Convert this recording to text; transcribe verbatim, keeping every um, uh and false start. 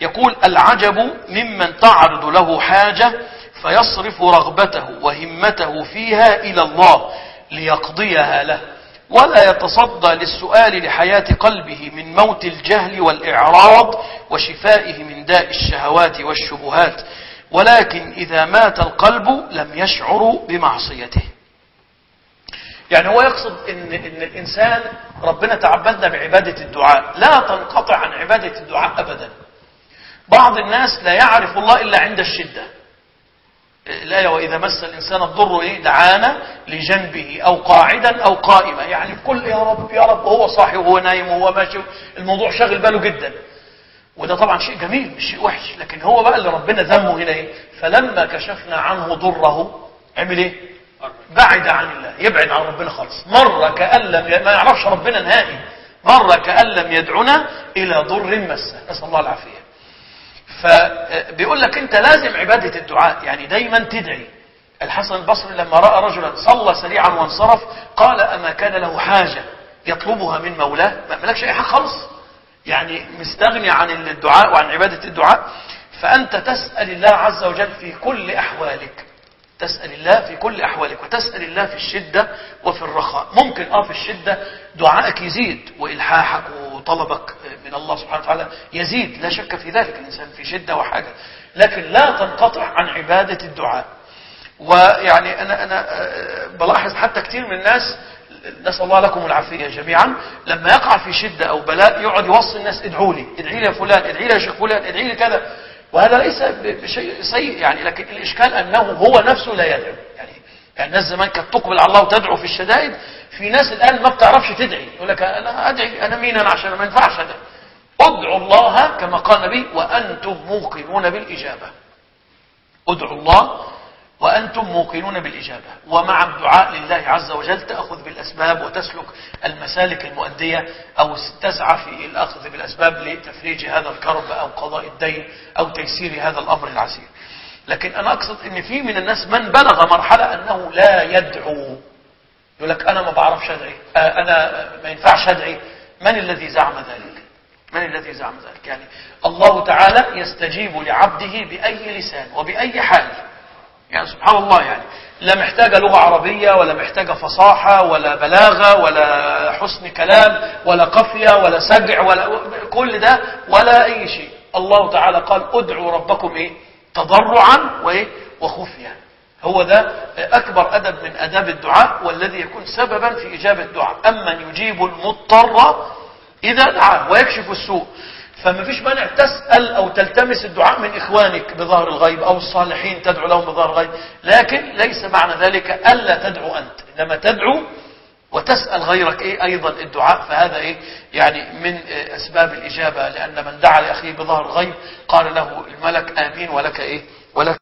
يقول: العجب ممن تعرض له حاجة فيصرف رغبته وهمته فيها إلى الله ليقضيها له، ولا يتصدى للسؤال لحياة قلبه من موت الجهل والإعراض وشفائه من داء الشهوات والشبهات، ولكن إذا مات القلب لم يشعر بمعصيته. يعني هو يقصد إن, إن الإنسان ربنا تعبدنا بعبادة الدعاء، لا تنقطع عن عبادة الدعاء أبدا. بعض الناس لا يعرف الله إلا عند الشدة. الآية: وإذا مس الإنسان الضر إيه دعانا لجنبه أو قاعدا أو قائما، يعني كل يا رب يا رب، وهو صاحي وهو نايم وهو ماشي، الموضوع شاغل باله جدا. وده طبعا شيء جميل مش شيء وحش، لكن هو بقى اللي ربنا ذمه هنا إيه؟ فلما كشفنا عنه ضره عمل إيه؟ بعد عن الله، يبعد عن ربنا خالص. مرة كأن لم ي... ما يعرفش ربنا نهائي، مرة كأن لم يدعنا إلى ضر مسه، نسأل الله العافية. فبيقول لك انت لازم عبادة الدعاء، يعني دايما تدعي. الحسن البصري لما رأى رجلا صلى سريعا وانصرف قال: أما كان له حاجة يطلبها من مولاه؟ ما ملكش اي حاجة خالص، يعني مستغني عن الدعاء وعن عبادة الدعاء. فأنت تسأل الله عز وجل في كل أحوالك، تسأل الله في كل أحوالك، وتسأل الله في الشدة وفي الرخاء. ممكن اه في الشدة دعائك يزيد وإلحاحك وطلبك من الله سبحانه وتعالى يزيد، لا شك في ذلك، الإنسان في شدة وحاجة، لكن لا تنقطع عن عبادة الدعاء. ويعني أنا أنا بلاحظ حتى كثير من الناس، نسأل الله لكم العافية جميعا، لما يقع في شدة أو بلاء يقعد يوصي الناس: ادعوا لي، ادعي لي يا فلان، ادعي لي يا شيخ فلان، ادعي لي كذا. وهذا ليس بشيء سيء يعني، لكن الإشكال أنه هو نفسه لا يدعو. يعني يعني الناس زمان كانت تقبل على الله وتدعو في الشدائد، في ناس الآن ما بتعرفش تدعي، يقول لك: أنا أدعي، أنا مين أنا عشان ما ينفعش أدعي. ادعوا الله كما قال النبي: وأنتم موقنون بالإجابة. ادعوا الله وأنتم موقنون بالإجابة. ومع الدعاء لله عز وجل تأخذ بالأسباب وتسلك المسالك المؤدية، أو تسعى في الأخذ بالأسباب لتفريج هذا الكرب أو قضاء الدين أو تيسير هذا الأمر العسير. لكن أنا أقصد أن في من الناس من بلغ مرحلة أنه لا يدعو، يقول لك: أنا ما بعرفش أدعي، أنا ما ينفعش أدعي. من الذي زعم ذلك؟ من الذي زعم ذلك؟ يعني الله تعالى يستجيب لعبده بأي لسان وبأي حال، يعني سبحان الله، يعني لا محتاجة لغة عربية ولا محتاجة فصاحة ولا بلاغة ولا حسن كلام ولا قافية ولا سجع ولا كل ده ولا أي شيء. الله تعالى قال: ادعوا ربكم إيه؟ تضرعا وإيه؟ وخفيا. هو ده أكبر أدب من أداب الدعاء، والذي يكون سببا في إجابة الدعاء. أمن يجيب المضطر إذا دعاه ويكشف السوء. فما فيش مانع تسأل أو تلتمس الدعاء من إخوانك بظهر الغيب أو الصالحين تدعو لهم بظهر الغيب، لكن ليس معنى ذلك ألا تدعو أنت، إنما تدعو وتسأل غيرك إيه أيضا الدعاء. فهذا إيه يعني من أسباب الإجابة، لأن من دعا لأخيه بظهر الغيب قال له الملك: آمين ولك إيه ولك